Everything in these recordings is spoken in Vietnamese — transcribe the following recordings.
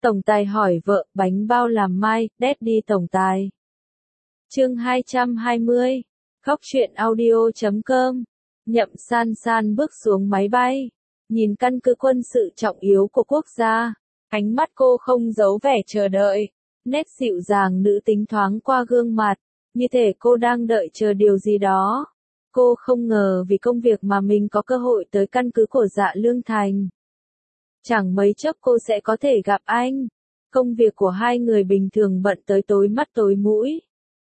Tổng tài hỏi vợ, bánh bao làm mai, Daddy tổng tài. Chương 220. Khóc chuyện audio.com. Nhậm San San bước xuống máy bay, nhìn căn cứ quân sự trọng yếu của quốc gia, ánh mắt cô không giấu vẻ chờ đợi, nét dịu dàng nữ tính thoáng qua gương mặt, như thể cô đang đợi chờ điều gì đó. Cô không ngờ vì công việc mà mình có cơ hội tới căn cứ của Dạ Lương Thành. Chẳng mấy chốc cô sẽ có thể gặp anh. Công việc của hai người bình thường bận tới tối mắt tối mũi.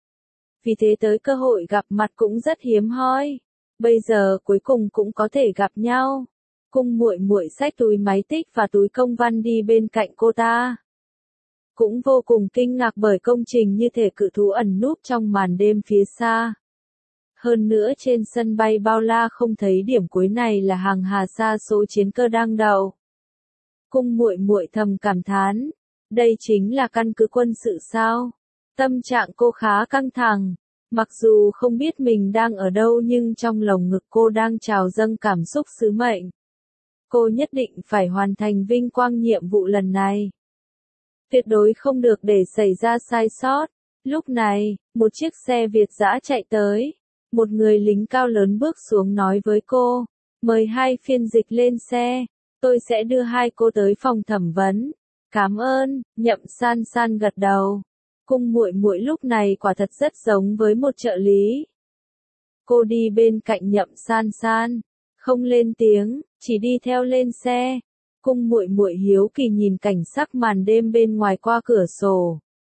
Vì thế tới cơ hội gặp mặt cũng rất hiếm hoi. Bây giờ cuối cùng cũng có thể gặp nhau. Cung muội muội xách túi máy tích và túi công văn đi bên cạnh cô ta. Cũng vô cùng kinh ngạc bởi công trình như thể cự thú ẩn núp trong màn đêm phía xa. Hơn nữa trên sân bay bao la không thấy điểm cuối này là hàng hà sa số chiến cơ đang đậu. Cung muội muội thầm cảm thán, đây chính là căn cứ quân sự sao? Tâm trạng cô khá căng thẳng, mặc dù không biết mình đang ở đâu nhưng trong lồng ngực cô đang trào dâng cảm xúc sứ mệnh. Cô nhất định phải hoàn thành vinh quang nhiệm vụ lần này. Tuyệt đối không được để xảy ra sai sót. Lúc này, một chiếc xe Việt dã chạy tới. Một người lính cao lớn bước xuống nói với cô, mời hai phiên dịch lên xe, tôi sẽ đưa hai cô tới phòng thẩm vấn. Cảm ơn, Nhậm San San gật đầu. Cung muội muội lúc này quả thật rất giống với một trợ lý. Cô đi bên cạnh Nhậm San San, không lên tiếng, chỉ đi theo lên xe. Cung muội muội hiếu kỳ nhìn cảnh sắc màn đêm bên ngoài qua cửa sổ.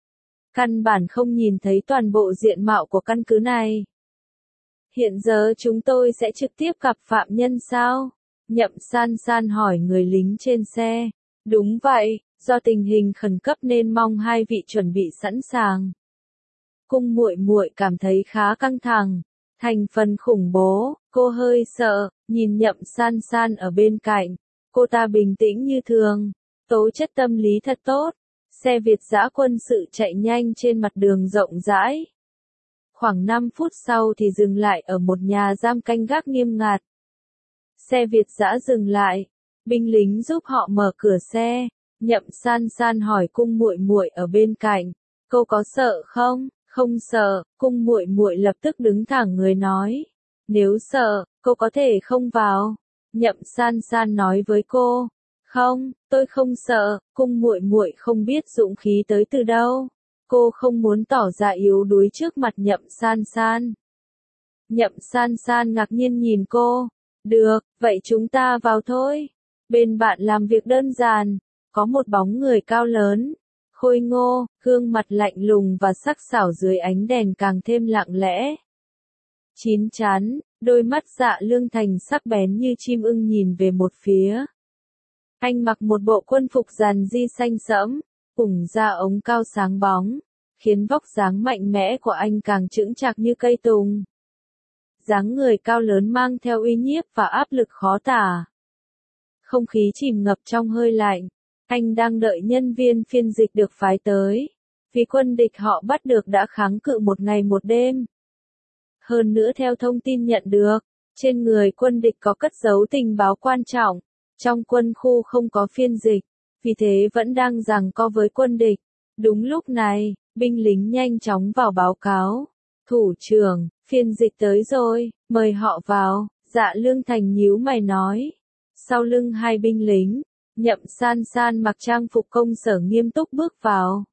Căn bản không nhìn thấy toàn bộ diện mạo của căn cứ này. Hiện giờ chúng tôi sẽ trực tiếp gặp phạm nhân sao? Nhậm San San hỏi người lính trên xe. Đúng vậy, do tình hình khẩn cấp nên mong hai vị chuẩn bị sẵn sàng. Cung muội muội cảm thấy khá căng thẳng, thành phần khủng bố, cô hơi sợ, nhìn Nhậm San San ở bên cạnh, cô ta bình tĩnh như thường, tố chất tâm lý thật tốt. Xe Việt dã quân sự chạy nhanh trên mặt đường rộng rãi. Khoảng 5 phút sau thì dừng lại ở một nhà giam canh gác nghiêm ngặt. Xe Việt dã dừng lại, binh lính giúp họ mở cửa xe. Nhậm San San hỏi cung muội muội ở bên cạnh, cô có sợ không? Không sợ, cung muội muội lập tức đứng thẳng người nói. Nếu sợ, cô có thể không vào. Nhậm San San nói với cô. Không, tôi không sợ, cung muội muội không biết dũng khí tới từ đâu. Cô không muốn tỏ ra yếu đuối trước mặt Nhậm San San. Nhậm San San ngạc nhiên nhìn cô. Được, vậy chúng ta vào thôi. Bên bạn làm việc đơn giản, có một bóng người cao lớn, khôi ngô, gương mặt lạnh lùng và sắc sảo dưới ánh đèn càng thêm lặng lẽ. Chín chắn, đôi mắt Dạ Lương Thành sắc bén như chim ưng nhìn về một phía. Anh mặc một bộ quân phục giản di xanh sẫm, cùng da ống cao sáng bóng, khiến vóc dáng mạnh mẽ của anh càng chững chạc như cây tùng. Dáng người cao lớn mang theo uy nhiếp và áp lực khó tả. Không khí chìm ngập trong hơi lạnh. Anh đang đợi nhân viên phiên dịch được phái tới. Vì quân địch họ bắt được đã kháng cự một ngày một đêm. Hơn nữa theo thông tin nhận được, trên người quân địch có cất giấu tình báo quan trọng. Trong quân khu không có phiên dịch, vì thế vẫn đang giằng co với quân địch. Đúng lúc này, binh lính nhanh chóng vào báo cáo. Thủ trưởng, phiên dịch tới rồi, mời họ vào. Dạ Lương Thành nhíu mày nói. Sau lưng hai binh lính, Nhậm San San mặc trang phục công sở nghiêm túc bước vào.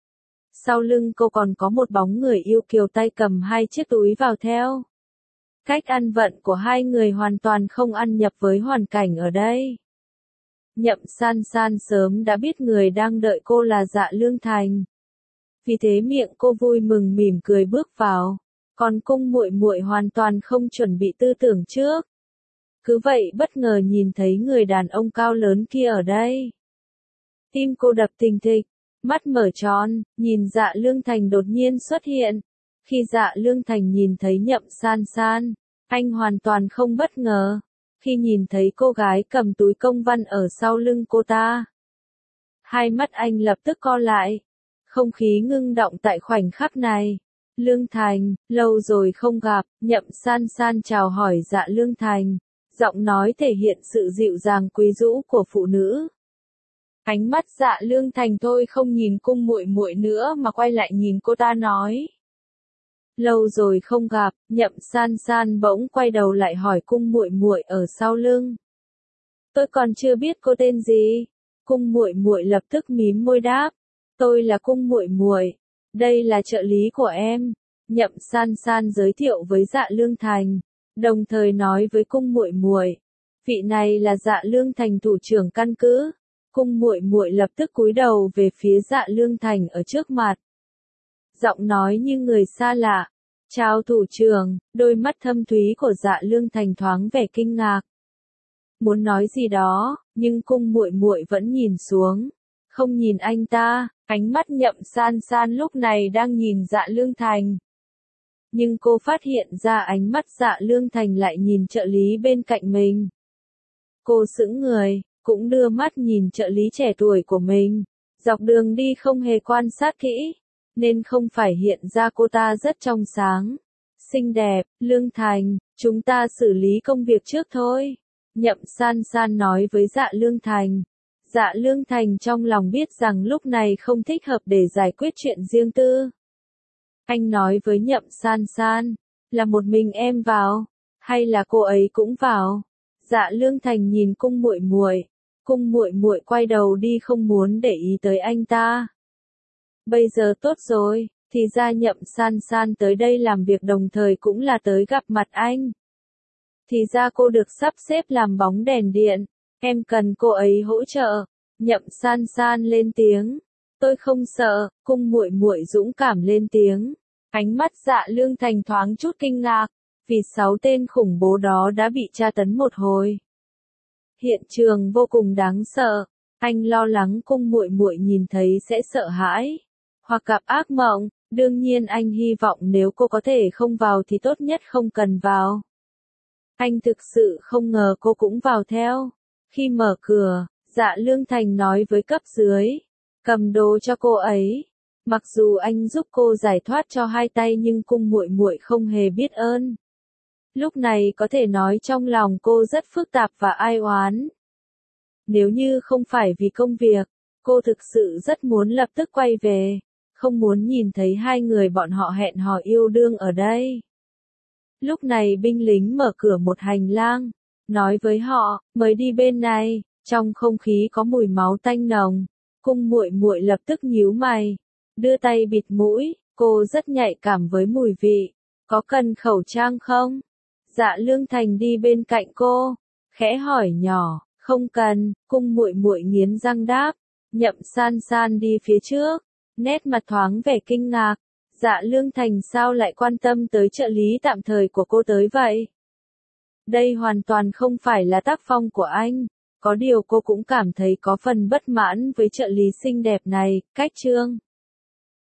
Sau lưng cô còn có một bóng người yêu kiều tay cầm hai chiếc túi vào theo. Cách ăn vận của hai người hoàn toàn không ăn nhập với hoàn cảnh ở đây. Nhậm San San sớm đã biết người đang đợi cô là Dạ Lương Thành. Vì thế miệng cô vui mừng mỉm cười bước vào, còn cung muội muội hoàn toàn không chuẩn bị tư tưởng trước. Cứ vậy bất ngờ nhìn thấy người đàn ông cao lớn kia ở đây. Tim cô đập thình thịch, mắt mở tròn, nhìn Dạ Lương Thành đột nhiên xuất hiện. Khi Dạ Lương Thành nhìn thấy Nhậm San San, anh hoàn toàn không bất ngờ. Khi nhìn thấy cô gái cầm túi công văn ở sau lưng cô ta, hai mắt anh lập tức co lại. Không khí ngưng động tại khoảnh khắc này. Lương Thành, lâu rồi không gặp. Nhậm San San chào hỏi Dạ Lương Thành. Giọng nói thể hiện sự dịu dàng quyến rũ của phụ nữ. Ánh mắt Dạ Lương Thành thôi không nhìn cung muội muội nữa mà quay lại nhìn cô ta nói. Lâu rồi không gặp, Nhậm San San bỗng quay đầu lại hỏi cung muội muội ở sau lưng. Tôi còn chưa biết cô tên gì. Cung muội muội lập tức mím môi đáp. Tôi là cung muội muội. Đây là trợ lý của em. Nhậm San San giới thiệu với Dạ Lương Thành, đồng thời nói với cung muội muội, vị này là Dạ Lương Thành thủ trưởng căn cứ. Cung muội muội lập tức cúi đầu về phía Dạ Lương Thành ở trước mặt. Giọng nói như người xa lạ. Chào thủ trưởng, đôi mắt thâm thúy của Dạ Lương Thành thoáng vẻ kinh ngạc. Muốn nói gì đó, nhưng cung muội muội vẫn nhìn xuống, không nhìn anh ta. Ánh mắt Nhậm San San lúc này đang nhìn Dạ Lương Thành. Nhưng cô phát hiện ra ánh mắt Dạ Lương Thành lại nhìn trợ lý bên cạnh mình. Cô sững người, cũng đưa mắt nhìn trợ lý trẻ tuổi của mình. Dọc đường đi không hề quan sát kỹ, nên không phải hiện ra cô ta rất trong sáng, xinh đẹp. Lương Thành, chúng ta xử lý công việc trước thôi. Nhậm San San nói với Dạ Lương Thành. Dạ Lương Thành trong lòng biết rằng lúc này không thích hợp để giải quyết chuyện riêng tư. Anh nói với Nhậm San San, là một mình em vào, hay là cô ấy cũng vào? Dạ Lương Thành nhìn cung muội muội. Cung muội muội quay đầu đi không muốn để ý tới anh ta. Bây giờ tốt rồi, thì ra Nhậm San San tới đây làm việc đồng thời cũng là tới gặp mặt anh. Thì ra cô được sắp xếp làm bóng đèn điện, em cần cô ấy hỗ trợ. Nhậm San San lên tiếng. Tôi không sợ. Cung muội muội dũng cảm lên tiếng. Ánh mắt Dạ Lương Thành thoáng chút kinh ngạc, vì 6 tên khủng bố đó đã bị tra tấn một hồi. Hiện trường vô cùng đáng sợ. Anh lo lắng cung muội muội nhìn thấy sẽ sợ hãi, hoặc gặp ác mộng. Đương nhiên anh hy vọng nếu cô có thể không vào thì tốt nhất không cần vào. Anh thực sự không ngờ cô cũng vào theo. Khi mở cửa, Dạ Lương Thành nói với cấp dưới, cầm đồ cho cô ấy. Mặc dù anh giúp cô giải thoát cho 2 tay nhưng cung muội muội không hề biết ơn. Lúc này có thể nói trong lòng cô rất phức tạp và ai oán. Nếu như không phải vì công việc, cô thực sự rất muốn lập tức quay về, không muốn nhìn thấy 2 người bọn họ hẹn hò yêu đương ở đây. Lúc này binh lính mở cửa một hành lang, nói với họ, mời đi bên này. Trong không khí có mùi máu tanh nồng. Cung muội muội lập tức nhíu mày, đưa tay bịt mũi. Cô rất nhạy cảm với mùi vị. Có cần khẩu trang không? Dạ Lương Thành đi bên cạnh cô, khẽ hỏi nhỏ. Không cần. Cung muội muội nghiến răng đáp. Nhậm San San đi phía trước, nét mặt thoáng vẻ kinh ngạc. Dạ Lương Thành sao lại quan tâm tới trợ lý tạm thời của cô tới vậy? Đây hoàn toàn không phải là tác phong của anh. Có điều cô cũng cảm thấy có phần bất mãn với trợ lý xinh đẹp này. Cách chương